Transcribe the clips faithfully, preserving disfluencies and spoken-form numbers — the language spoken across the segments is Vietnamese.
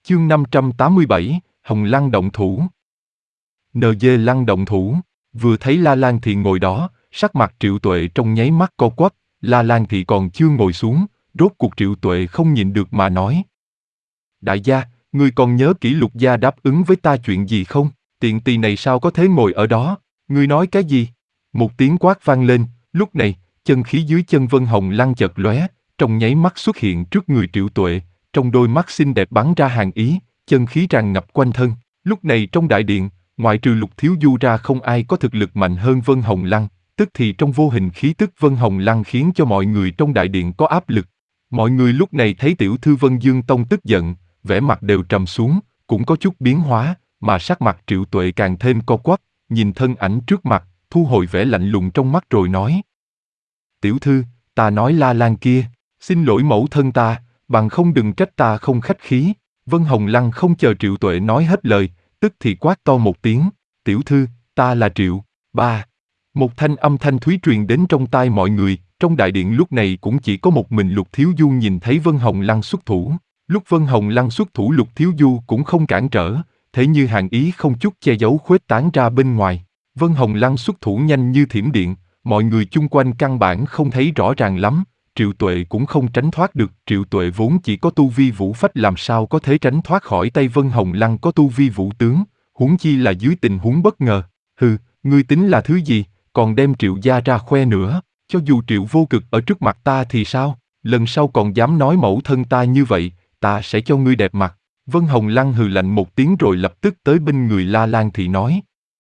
Chương năm trăm tám mươi bảy, Hồng Lăng động thủ. en giê Lăng động thủ, vừa thấy La Lan Thị ngồi đó, sắc mặt Triệu Tuệ trong nháy mắt co quắp, La Lan Thị còn chưa ngồi xuống, rốt cuộc Triệu Tuệ không nhịn được mà nói. Đại gia, ngươi còn nhớ kỹ Lục gia đáp ứng với ta chuyện gì không? Tiện tỳ này sao có thể ngồi ở đó? Ngươi nói cái gì? Một tiếng quát vang lên, lúc này, chân khí dưới chân Vân Hồng Lăng chợt lóe, trong nháy mắt xuất hiện trước người Triệu Tuệ, trong đôi mắt xinh đẹp bắn ra hàn ý, chân khí tràn ngập quanh thân. Lúc này trong đại điện, ngoại trừ Lục Thiếu Du ra không ai có thực lực mạnh hơn Vân Hồng Lăng, tức thì trong vô hình khí tức Vân Hồng Lăng khiến cho mọi người trong đại điện có áp lực. Mọi người lúc này thấy tiểu thư Vân Dương Tông tức giận, vẻ mặt đều trầm xuống, cũng có chút biến hóa, mà sắc mặt Triệu Tuệ càng thêm co quắp, nhìn thân ảnh trước mặt, thu hồi vẻ lạnh lùng trong mắt rồi nói. Tiểu thư, ta nói La Lan kia, xin lỗi mẫu thân ta, bằng không đừng trách ta không khách khí. Vân Hồng Lăng không chờ Triệu Tuệ nói hết lời, tức thì quát to một tiếng, tiểu thư, ta là Triệu, ba. Một thanh âm thanh thúy truyền đến trong tai mọi người, trong đại điện lúc này cũng chỉ có một mình Lục Thiếu Du nhìn thấy Vân Hồng Lăng xuất thủ. Lúc Vân Hồng Lăng xuất thủ Lục Thiếu Du cũng không cản trở, thế như hàn ý không chút che giấu khuếch tán ra bên ngoài. Vân Hồng Lăng xuất thủ nhanh như thiểm điện, mọi người chung quanh căn bản không thấy rõ ràng lắm, Triệu Tuệ cũng không tránh thoát được. Triệu Tuệ vốn chỉ có tu vi vũ phách làm sao có thể tránh thoát khỏi tay Vân Hồng Lăng có tu vi vũ tướng, huống chi là dưới tình huống bất ngờ. Hừ, ngươi tính là thứ gì, còn đem Triệu gia ra khoe nữa, cho dù Triệu Vô Cực ở trước mặt ta thì sao, lần sau còn dám nói mẫu thân ta như vậy, ta sẽ cho ngươi đẹp mặt. Vân Hồng Lăng hừ lạnh một tiếng rồi lập tức tới bên người La Lan Thị nói.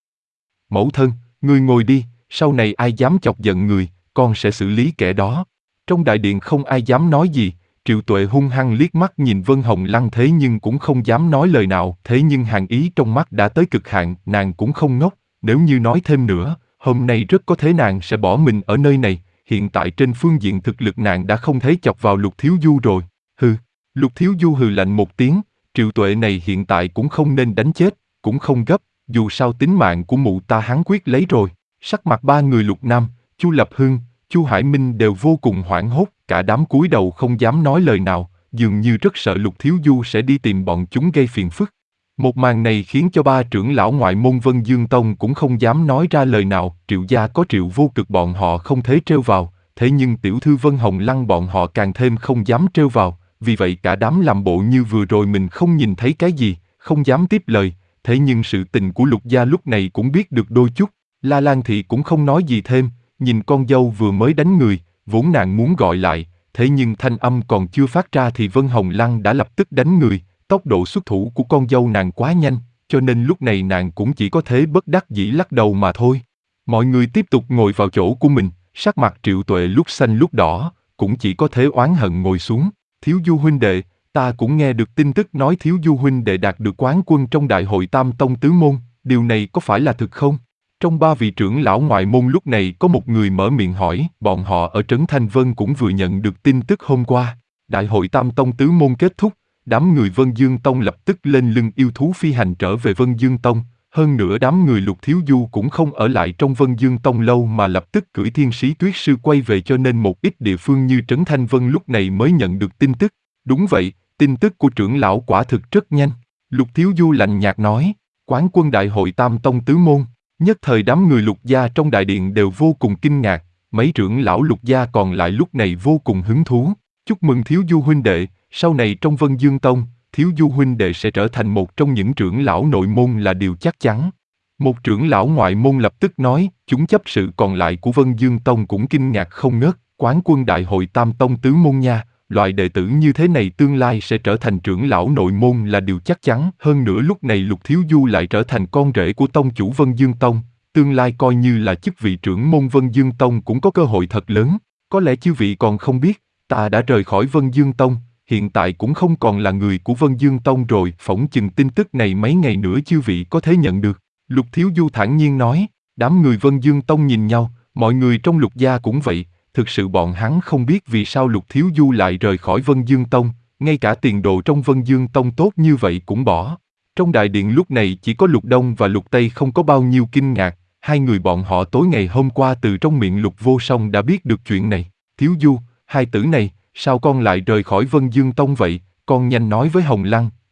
Mẫu thân, ngươi ngồi đi, sau này ai dám chọc giận người, con sẽ xử lý kẻ đó. Trong đại điện không ai dám nói gì, Triệu Tuệ hung hăng liếc mắt nhìn Vân Hồng Lăng thế nhưng cũng không dám nói lời nào, thế nhưng hàn ý trong mắt đã tới cực hạn, nàng cũng không ngốc, nếu như nói thêm nữa, hôm nay rất có thể nàng sẽ bỏ mình ở nơi này, hiện tại trên phương diện thực lực nàng đã không thấy chọc vào Lục Thiếu Du rồi. Hừ, Lục Thiếu Du hừ lạnh một tiếng, Triệu Tuệ này hiện tại cũng không nên đánh chết, cũng không gấp, dù sao tính mạng của mụ ta hắn quyết lấy rồi. Sắc mặt ba người Lục Nam, Chu Lập Hưng, Chu Hải Minh đều vô cùng hoảng hốt, cả đám cúi đầu không dám nói lời nào, dường như rất sợ Lục Thiếu Du sẽ đi tìm bọn chúng gây phiền phức. Một màn này khiến cho ba trưởng lão ngoại môn Vân Dương Tông cũng không dám nói ra lời nào. Triệu gia có Triệu Vô Cực bọn họ không thể trêu vào, thế nhưng tiểu thư Vân Hồng Lăng bọn họ càng thêm không dám trêu vào, vì vậy cả đám làm bộ như vừa rồi mình không nhìn thấy cái gì, không dám tiếp lời. Thế nhưng sự tình của Lục gia lúc này cũng biết được đôi chút. La Lan Thị cũng không nói gì thêm, nhìn con dâu vừa mới đánh người, vốn nàng muốn gọi lại, thế nhưng thanh âm còn chưa phát ra thì Vân Hồng Lăng đã lập tức đánh người. Tốc độ xuất thủ của con dâu nàng quá nhanh, cho nên lúc này nàng cũng chỉ có thể bất đắc dĩ lắc đầu mà thôi. Mọi người tiếp tục ngồi vào chỗ của mình, sắc mặt Triệu Tuệ lúc xanh lúc đỏ, cũng chỉ có thể oán hận ngồi xuống. Thiếu Du huynh đệ, ta cũng nghe được tin tức nói Thiếu Du huynh đệ đạt được quán quân trong đại hội Tam Tông Tứ Môn, điều này có phải là thực không? Trong ba vị trưởng lão ngoại môn lúc này có một người mở miệng hỏi, bọn họ ở Trấn Thanh Vân cũng vừa nhận được tin tức hôm qua. Đại hội Tam Tông Tứ Môn kết thúc, đám người Vân Dương Tông lập tức lên lưng yêu thú phi hành trở về Vân Dương Tông, hơn nữa đám người Lục Thiếu Du cũng không ở lại trong Vân Dương Tông lâu mà lập tức cưỡi Thiên Sĩ Tuyết Sư quay về, cho nên một ít địa phương như Trấn Thanh Vân lúc này mới nhận được tin tức. Đúng vậy, tin tức của trưởng lão quả thực rất nhanh. Lục Thiếu Du lạnh nhạt nói, quán quân đại hội Tam Tông Tứ Môn. Nhất thời đám người Lục gia trong đại điện đều vô cùng kinh ngạc, mấy trưởng lão Lục gia còn lại lúc này vô cùng hứng thú. Chúc mừng Thiếu Du huynh đệ, sau này trong Vân Dương Tông, Thiếu Du huynh đệ sẽ trở thành một trong những trưởng lão nội môn là điều chắc chắn. Một trưởng lão ngoại môn lập tức nói, chúng chấp sự còn lại của Vân Dương Tông cũng kinh ngạc không ngớt, quán quân đại hội Tam Tông Tứ Môn nha, loại đệ tử như thế này tương lai sẽ trở thành trưởng lão nội môn là điều chắc chắn. Hơn nữa lúc này Lục Thiếu Du lại trở thành con rể của tông chủ Vân Dương Tông, tương lai coi như là chức vị trưởng môn Vân Dương Tông cũng có cơ hội thật lớn. Có lẽ chư vị còn không biết, ta đã rời khỏi Vân Dương Tông, hiện tại cũng không còn là người của Vân Dương Tông rồi, phỏng chừng tin tức này mấy ngày nữa chư vị có thể nhận được. Lục Thiếu Du thản nhiên nói, đám người Vân Dương Tông nhìn nhau, mọi người trong Lục gia cũng vậy, thực sự bọn hắn không biết vì sao Lục Thiếu Du lại rời khỏi Vân Dương Tông, ngay cả tiền đồ trong Vân Dương Tông tốt như vậy cũng bỏ. Trong đại điện lúc này chỉ có Lục Đông và Lục Tây không có bao nhiêu kinh ngạc, hai người bọn họ tối ngày hôm qua từ trong miệng Lục Vô Song đã biết được chuyện này. Thiếu Du, hai tử này, sao con lại rời khỏi Vân Dương Tông vậy, con nhanh nói với Hồng Lăng,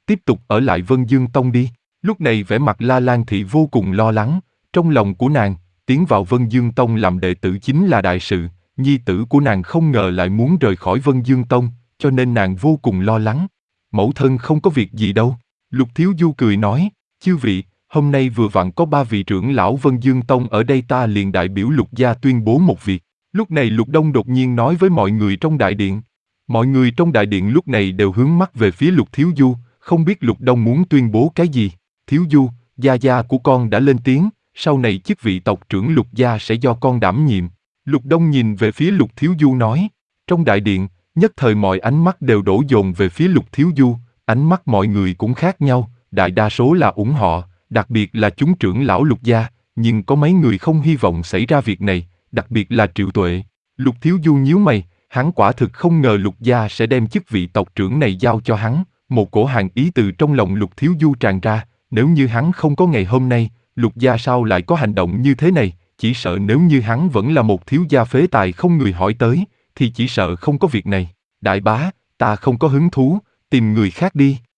tiếp tục ở lại Vân Dương Tông đi. Lúc này vẻ mặt La Lan Thị vô cùng lo lắng, trong lòng của nàng, tiến vào Vân Dương Tông làm đệ tử chính là đại sự, nhi tử của nàng không ngờ lại muốn rời khỏi Vân Dương Tông, cho nên nàng vô cùng lo lắng. Mẫu thân không có việc gì đâu. Lục Thiếu Du cười nói, chư vị, hôm nay vừa vặn có ba vị trưởng lão Vân Dương Tông ở đây, ta liền đại biểu Lục gia tuyên bố một việc. Lúc này Lục Đông đột nhiên nói với mọi người trong đại điện. Mọi người trong đại điện lúc này đều hướng mắt về phía Lục Thiếu Du, không biết Lục Đông muốn tuyên bố cái gì. Thiếu Du, gia gia của con đã lên tiếng, sau này chức vị tộc trưởng Lục gia sẽ do con đảm nhiệm. Lục Đông nhìn về phía Lục Thiếu Du nói. Trong đại điện, nhất thời mọi ánh mắt đều đổ dồn về phía Lục Thiếu Du, ánh mắt mọi người cũng khác nhau, đại đa số là ủng hộ, đặc biệt là chúng trưởng lão Lục gia, nhưng có mấy người không hy vọng xảy ra việc này, đặc biệt là Triệu Tuệ. Lục Thiếu Du nhíu mày, hắn quả thực không ngờ Lục gia sẽ đem chức vị tộc trưởng này giao cho hắn, một cổ hàn ý từ trong lòng Lục Thiếu Du tràn ra, nếu như hắn không có ngày hôm nay, Lục gia sao lại có hành động như thế này, chỉ sợ nếu như hắn vẫn là một thiếu gia phế tài không người hỏi tới, thì chỉ sợ không có việc này. Đại bá, ta không có hứng thú, tìm người khác đi.